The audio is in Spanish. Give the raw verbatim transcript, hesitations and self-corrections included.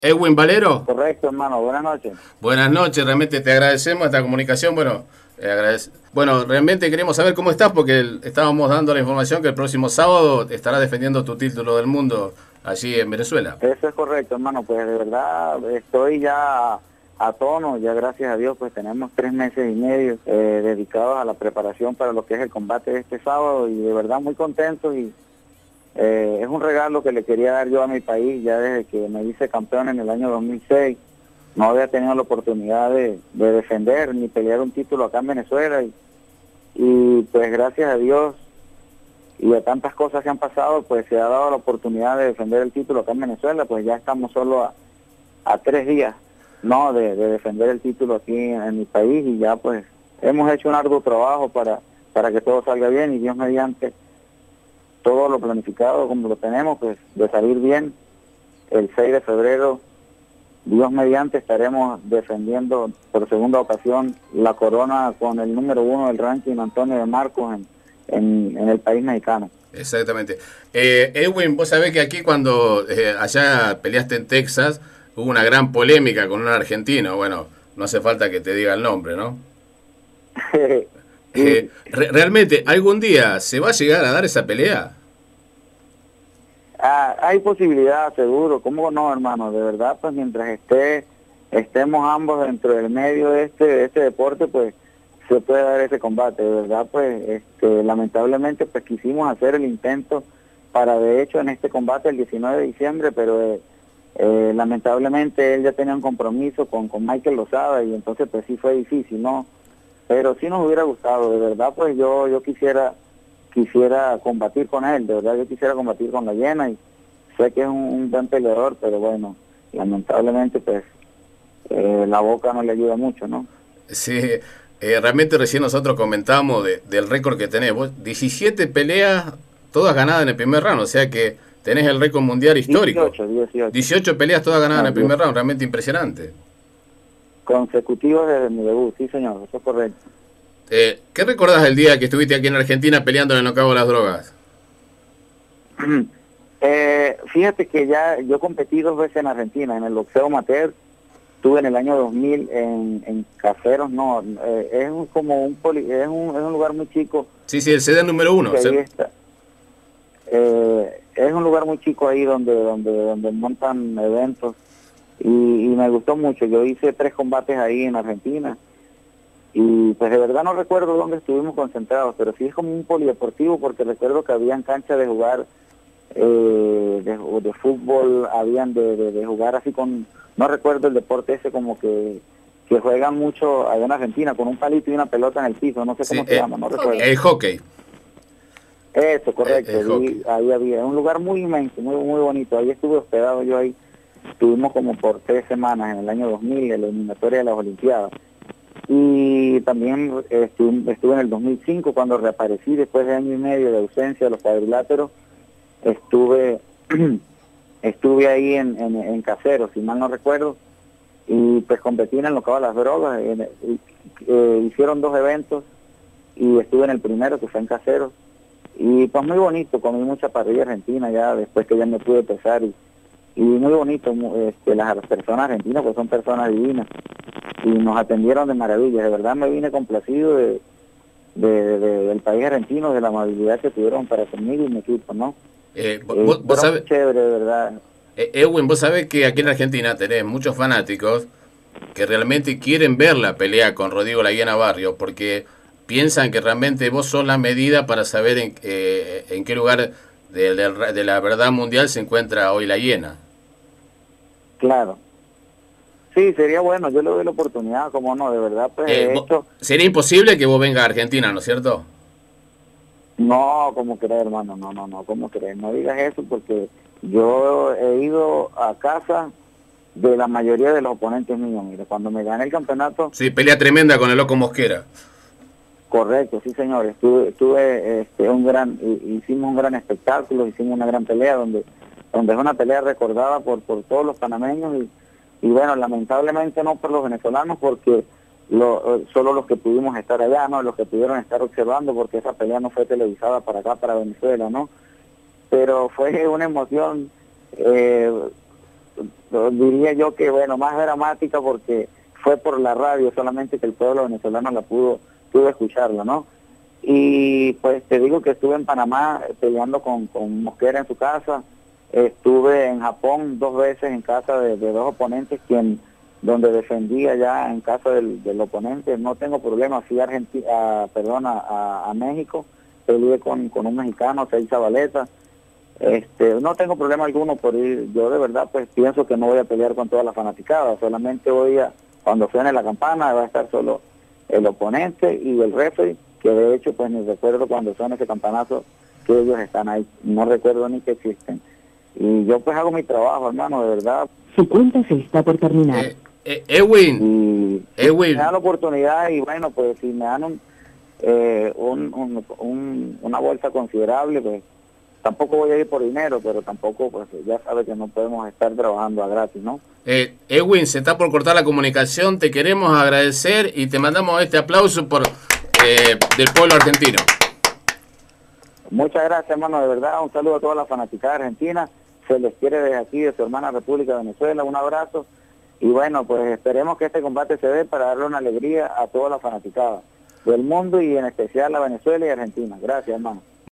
Edwin Valero, Correcto, hermano. Buenas noches. buenas noches, realmente te agradecemos esta comunicación. Bueno, eh, agradec- bueno, realmente queremos saber cómo estás porque el- estábamos dando la información que el próximo sábado estarás defendiendo tu título del mundo allí en Venezuela. Eso es correcto, hermano. Pues de verdad estoy ya a tono. Ya gracias a Dios, pues tenemos tres meses y medio eh, dedicados a la preparación para lo que es el combate de este sábado y de verdad muy contentos y eh, es un regalo que le quería dar yo a mi país ya desde que me hice campeón en el año dos mil seis. No había tenido la oportunidad de, de defender ni pelear un título acá en Venezuela y, y pues gracias a Dios y de tantas cosas que han pasado, pues se ha dado la oportunidad de defender el título acá en Venezuela, pues ya estamos solo a, a tres días, ¿no? De, de defender el título aquí en, en mi país y ya pues hemos hecho un arduo trabajo para, para que todo salga bien y Dios mediante todo lo planificado como lo tenemos, pues de salir bien, el seis de febrero, Dios mediante estaremos defendiendo por segunda ocasión la corona con el número uno del ranking, Antonio de Marcos, en, en, en el país mexicano. Exactamente. Eh, Edwin, vos sabés que aquí cuando eh, allá peleaste en Texas hubo una gran polémica con un argentino. Bueno, no hace falta que te diga el nombre, ¿no? Eh, Sí, re- realmente, ¿algún día se va a llegar a dar esa pelea? ah, hay posibilidad, seguro, ¿cómo no, hermano? De verdad, pues mientras esté, estemos ambos dentro del medio de este, de este deporte, pues se puede dar ese combate. De verdad, pues este, lamentablemente, pues quisimos hacer el intento para, de hecho, en este combate el diecinueve de diciembre, pero eh, eh, lamentablemente él ya tenía un compromiso con, con Michael Lozada y entonces pues sí fue difícil, ¿no? Pero sí nos hubiera gustado, de verdad, pues yo yo quisiera quisiera combatir con él, de verdad yo quisiera combatir con la Llena y sé que es un, un buen peleador, pero bueno, lamentablemente pues eh, la boca no le ayuda mucho, ¿no? Sí, eh, realmente recién nosotros comentamos de- del récord que tenés. Vos, diecisiete peleas, todas ganadas en el primer round, o sea que tenés el récord mundial histórico. dieciocho, dieciocho, dieciocho peleas todas ganadas en no, el diez, primer round, realmente impresionante. consecutivos desde mi debut, sí señor, eso es correcto. Eh, ¿Qué recordás del día que estuviste aquí en Argentina peleando en el Nocao de las Drogas? eh, fíjate que ya yo competí dos veces en Argentina, en el boxeo amateur. Estuve en el año dos mil en, en Caseros, no, eh, es un- como un, poli, es, un, es un lugar muy chico Sí, sí, el C D número uno. que ahí Se- está. Eh, es un lugar muy chico ahí donde donde donde montan eventos y, y me gustó mucho. Yo hice tres combates ahí en Argentina y pues de verdad no recuerdo dónde estuvimos concentrados, pero sí es como un polideportivo porque recuerdo que habían canchas de jugar eh, de, de fútbol, habían de, de, de jugar así con, no recuerdo el deporte ese como que que juegan mucho allá en Argentina con un palito y una pelota en el piso, no sé sí, cómo se eh, llama, no recuerdo. Hockey. el hockey. Eso, eh, el correcto, vi, hockey. ahí había un lugar muy inmenso, muy muy bonito, ahí estuve hospedado yo ahí, estuvimos como por tres semanas en el año dos mil, en la eliminatoria de las Olimpiadas, y también eh, estuve, estuve en el dos mil cinco cuando reaparecí después de año y medio de ausencia de los cuadriláteros, estuve estuve ahí en, en, en Caseros, si mal no recuerdo, y pues competí en el local de las drogas, en- y, eh, hicieron dos eventos, y estuve en el primero que fue en Caseros, y pues muy bonito, comí mucha parrilla argentina ya después que ya me pude pesar y, y muy bonito, mu- este, las personas argentinas pues son personas divinas y nos atendieron de maravilla, de verdad me vine complacido de, de, de- de- del país argentino, de la amabilidad que tuvieron para conmigo y mi equipo, ¿no? Eh, vo- Eh, vos, vos pero muy sabés, chévere, de verdad. eh, Edwin, vos sabés que aquí en Argentina tenés muchos fanáticos que realmente quieren ver la pelea con Rodrigo La Hiena Barrio porque piensan que realmente vos sos la medida para saber en, eh, en qué lugar de, de- de la verdad mundial se encuentra hoy La Hiena. Claro. Sí, sería bueno, yo le doy la oportunidad, como no, de verdad, pues Eh, de vo- hecho, sería imposible que vos vengas a Argentina, ¿no es cierto? no, como creer, hermano, no, no, no, como creer, no digas eso porque yo he ido a casa de la mayoría de los oponentes míos, mire, cuando me gané el campeonato, Sí, pelea tremenda con el Loco Mosquera. correcto, sí señor, estuve, estuve este, un gran, hi- hicimos un gran espectáculo, hicimos una gran pelea donde, donde es una pelea recordada por, por todos los panameños y, y bueno, lamentablemente no por los venezolanos porque lo, eh, solo los que pudimos estar allá, ¿no? Los que pudieron estar observando porque esa pelea no fue televisada para acá, para Venezuela, ¿no? Pero fue una emoción, eh, diría yo que, bueno, más dramática porque fue por la radio solamente que el pueblo venezolano la pudo, pudo escucharla, ¿no? Y pues te digo que estuve en Panamá peleando con, con Mosquera en su casa, estuve en Japón dos veces en casa de, de dos oponentes, quien donde defendía ya en casa del, del oponente, no tengo problema, fui a Argentina, perdón, a, a México, peleé con, con un mexicano, Seis Zabaleta, este, no tengo problema alguno por ir, yo de verdad pues pienso que no voy a pelear con toda la fanaticada, solamente voy a, cuando suene la campana va a estar solo el oponente y el referee, que de hecho pues ni recuerdo cuando suene ese campanazo que ellos están ahí, no recuerdo ni que existen. Y yo pues hago mi trabajo, hermano, de verdad. Su cuenta se está por terminar. Eh, eh, Edwin, Y Edwin. me dan la oportunidad y bueno, pues si me dan un, eh, un, un, un, una bolsa considerable, pues tampoco voy a ir por dinero, pero tampoco, pues ya sabes que no podemos estar trabajando a gratis, ¿no? Eh, Edwin, se está por cortar la comunicación, te queremos agradecer y te mandamos este aplauso por eh, del pueblo argentino. Muchas gracias, hermano, de verdad, un saludo a toda la fanaticada argentina, se les quiere desde aquí, de su hermana República de Venezuela, un abrazo, y bueno, pues esperemos que este combate se dé para darle una alegría a toda la fanaticada del mundo y en especial a Venezuela y Argentina. Gracias, hermano.